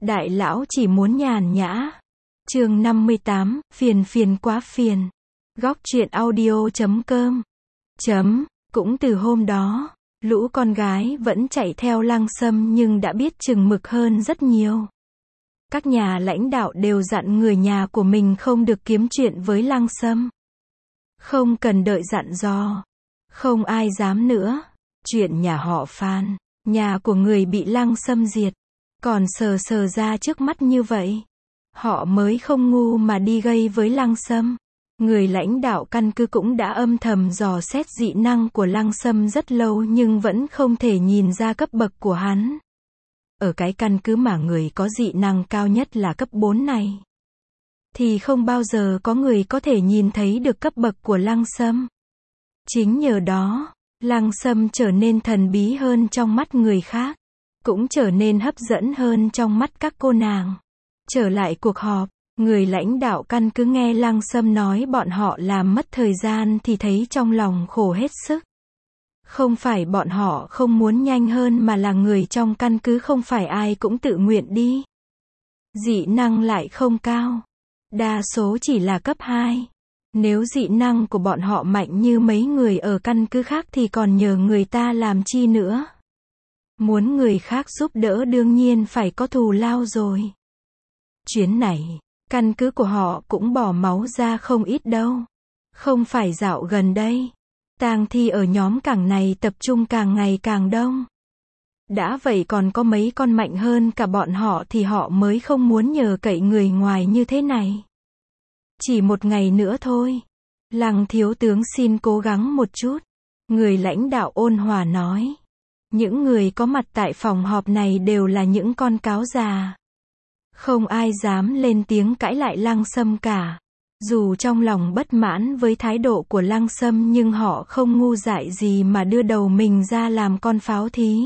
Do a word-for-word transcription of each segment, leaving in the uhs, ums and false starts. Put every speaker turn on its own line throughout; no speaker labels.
Đại lão chỉ muốn nhàn nhã. Chương năm mươi tám, phiền phiền quá phiền. Góc truyện audio chấm com. Chấm, cũng từ hôm đó, lũ con gái vẫn chạy theo Lăng Sâm nhưng đã biết chừng mực hơn rất nhiều. Các nhà lãnh đạo đều dặn người nhà của mình không được kiếm chuyện với Lăng Sâm. Không cần đợi dặn dò. Không ai dám nữa. Chuyện nhà họ Phan, nhà của người bị Lăng Sâm diệt, còn sờ sờ ra trước mắt như vậy. Họ mới không ngu mà đi gây với Lăng Sâm. Người lãnh đạo căn cứ cũng đã âm thầm dò xét dị năng của Lăng Sâm rất lâu nhưng vẫn không thể nhìn ra cấp bậc của hắn. Ở cái căn cứ mà người có dị năng cao nhất là cấp bốn này, thì không bao giờ có người có thể nhìn thấy được cấp bậc của Lăng Sâm. Chính nhờ đó, Lăng Sâm trở nên thần bí hơn trong mắt người khác, cũng trở nên hấp dẫn hơn trong mắt các cô nàng. Trở lại cuộc họp, người lãnh đạo căn cứ nghe Lăng Sâm nói bọn họ làm mất thời gian thì thấy trong lòng khổ hết sức. Không phải bọn họ không muốn nhanh hơn mà là người trong căn cứ không phải ai cũng tự nguyện đi. Dị năng lại không cao. Đa số chỉ là cấp hai. Nếu dị năng của bọn họ mạnh như mấy người ở căn cứ khác thì còn nhờ người ta làm chi nữa. Muốn người khác giúp đỡ đương nhiên phải có thù lao rồi. Chuyến này, căn cứ của họ cũng bỏ máu ra không ít đâu. Không phải dạo gần đây, tang thi ở nhóm cảng này tập trung càng ngày càng đông. Đã vậy còn có mấy con mạnh hơn cả bọn họ thì họ mới không muốn nhờ cậy người ngoài như thế này. Chỉ một ngày nữa thôi. Lăng thiếu tướng xin cố gắng một chút. Người lãnh đạo ôn hòa nói. Những người có mặt tại phòng họp này đều là những con cáo già. Không ai dám lên tiếng cãi lại Lăng Sâm cả. Dù trong lòng bất mãn với thái độ của Lăng Sâm nhưng họ không ngu dại gì mà đưa đầu mình ra làm con pháo thí.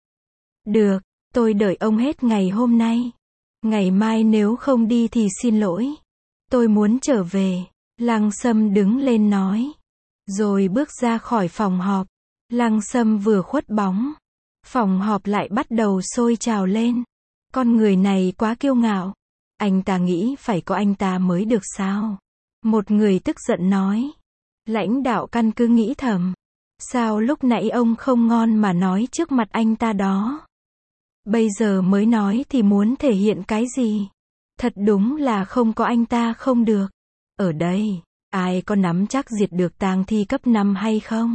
Được, tôi đợi ông hết ngày hôm nay. Ngày mai nếu không đi thì xin lỗi. Tôi muốn trở về. Lăng Sâm đứng lên nói. Rồi bước ra khỏi phòng họp. Lăng Sâm vừa khuất bóng. Phòng họp lại bắt đầu sôi trào lên. Con người này quá kiêu ngạo. Anh ta nghĩ phải có anh ta mới được sao? Một người tức giận nói. Lãnh đạo căn cứ nghĩ thầm. Sao lúc nãy ông không ngon mà nói trước mặt anh ta đó? Bây giờ mới nói thì muốn thể hiện cái gì? Thật đúng là không có anh ta không được. Ở đây, ai có nắm chắc diệt được tang thi cấp năm hay không?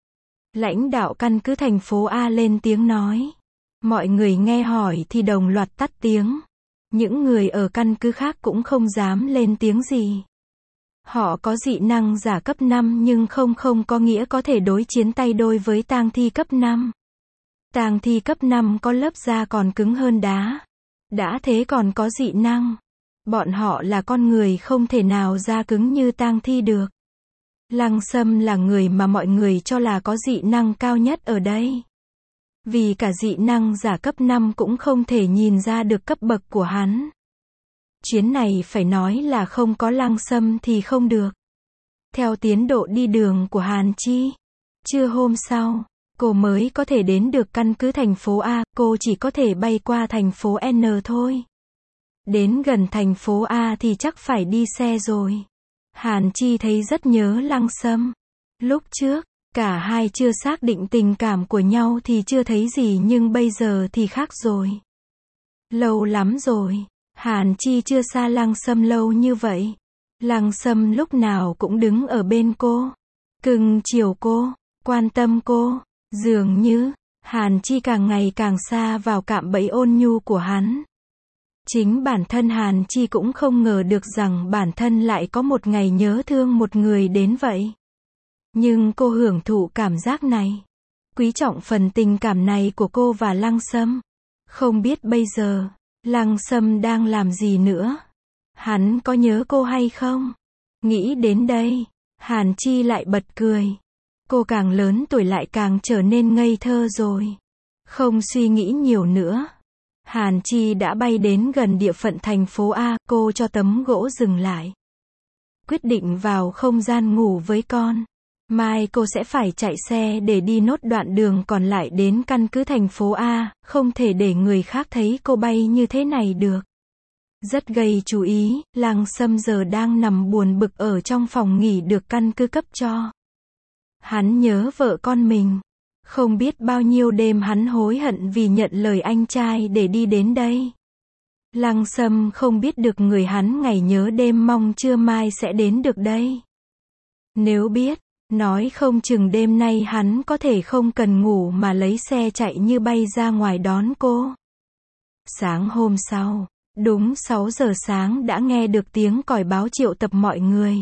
Lãnh đạo căn cứ thành phố A lên tiếng nói. Mọi người nghe hỏi thì đồng loạt tắt tiếng. Những người ở căn cứ khác cũng không dám lên tiếng gì. Họ có dị năng giả cấp năm nhưng không không có nghĩa có thể đối chiến tay đôi với tang thi cấp năm. Tang thi cấp năm có lớp da còn cứng hơn đá. Đã thế còn có dị năng. Bọn họ là con người không thể nào da cứng như tang thi được. Lăng Sâm là người mà mọi người cho là có dị năng cao nhất ở đây. Vì cả dị năng giả cấp năm cũng không thể nhìn ra được cấp bậc của hắn. Chuyến này phải nói là không có Lăng Sâm thì không được. Theo tiến độ đi đường của Hàn Chi, trưa hôm sau, cô mới có thể đến được căn cứ thành phố A, cô chỉ có thể bay qua thành phố N thôi. Đến gần thành phố A thì chắc phải đi xe rồi. Hàn Chi thấy rất nhớ Lăng Sâm. Lúc trước, cả hai chưa xác định tình cảm của nhau thì chưa thấy gì nhưng bây giờ thì khác rồi. Lâu lắm rồi, Hàn Chi chưa xa Lăng Sâm lâu như vậy. Lăng Sâm lúc nào cũng đứng ở bên cô, cưng chiều cô, quan tâm cô. Dường như, Hàn Chi càng ngày càng xa vào cạm bẫy ôn nhu của hắn. Chính bản thân Hàn Chi cũng không ngờ được rằng bản thân lại có một ngày nhớ thương một người đến vậy. Nhưng cô hưởng thụ cảm giác này. Quý trọng phần tình cảm này của cô và Lăng Sâm. Không biết bây giờ, Lăng Sâm đang làm gì nữa? Hắn có nhớ cô hay không? Nghĩ đến đây, Hàn Chi lại bật cười. Cô càng lớn tuổi lại càng trở nên ngây thơ rồi. Không suy nghĩ nhiều nữa. Hàn Chi đã bay đến gần địa phận thành phố A, cô cho tấm gỗ dừng lại. Quyết định vào không gian ngủ với con. Mai cô sẽ phải chạy xe để đi nốt đoạn đường còn lại đến căn cứ thành phố A, không thể để người khác thấy cô bay như thế này được. Rất gây chú ý, Lăng Sâm giờ đang nằm buồn bực ở trong phòng nghỉ được căn cứ cấp cho. Hắn nhớ vợ con mình. Không biết bao nhiêu đêm hắn hối hận vì nhận lời anh trai để đi đến đây. Lăng Sâm không biết được người hắn ngày nhớ đêm mong trưa mai sẽ đến được đây. Nếu biết, nói không chừng đêm nay hắn có thể không cần ngủ mà lấy xe chạy như bay ra ngoài đón cô. Sáng hôm sau, đúng sáu giờ sáng đã nghe được tiếng còi báo triệu tập mọi người.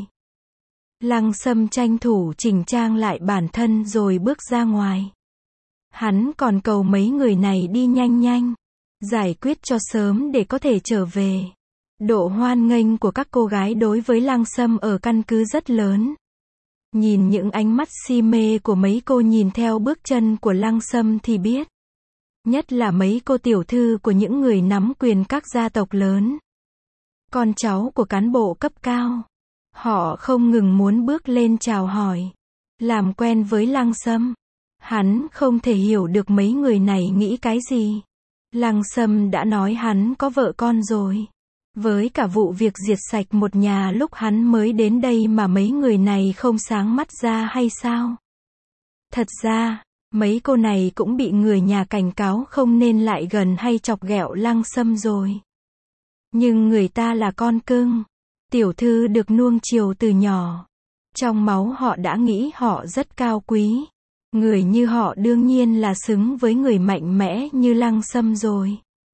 Lăng Sâm tranh thủ chỉnh trang lại bản thân rồi bước ra ngoài. Hắn còn cầu mấy người này đi nhanh nhanh, giải quyết cho sớm để có thể trở về. Độ hoan nghênh của các cô gái đối với Lăng Sâm ở căn cứ rất lớn. Nhìn những ánh mắt si mê của mấy cô nhìn theo bước chân của Lăng Sâm thì biết. Nhất là mấy cô tiểu thư của những người nắm quyền các gia tộc lớn. Con cháu của cán bộ cấp cao. Họ không ngừng muốn bước lên chào hỏi. Làm quen với Lăng Sâm. Hắn không thể hiểu được mấy người này nghĩ cái gì. Lăng Sâm đã nói hắn có vợ con rồi. Với cả vụ việc diệt sạch một nhà lúc hắn mới đến đây mà mấy người này không sáng mắt ra hay sao? Thật ra, mấy cô này cũng bị người nhà cảnh cáo không nên lại gần hay chọc ghẹo Lăng Sâm rồi. Nhưng người ta là con cưng. Tiểu thư được nuông chiều từ nhỏ. Trong máu họ đã nghĩ họ rất cao quý. Người như họ đương nhiên là xứng với người mạnh mẽ như Lăng Sâm rồi.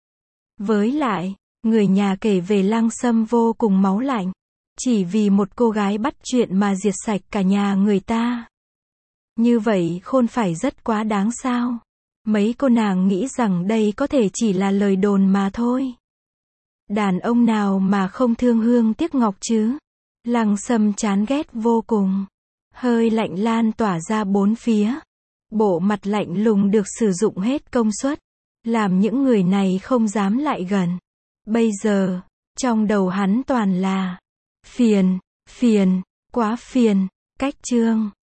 Với lại, người nhà kể về Lăng Sâm vô cùng máu lạnh. Chỉ vì một cô gái bắt chuyện mà diệt sạch cả nhà người ta. Như vậy khôn phải rất quá đáng sao? Mấy cô nàng nghĩ rằng đây có thể chỉ là lời đồn mà thôi. Đàn ông nào mà không thương hương tiếc ngọc chứ? Lăng Sâm chán ghét vô cùng. Hơi lạnh lan tỏa ra bốn phía. Bộ mặt lạnh lùng được sử dụng hết công suất. Làm những người này không dám lại gần. Bây giờ, trong đầu hắn toàn là phiền, phiền, quá phiền. Cách chương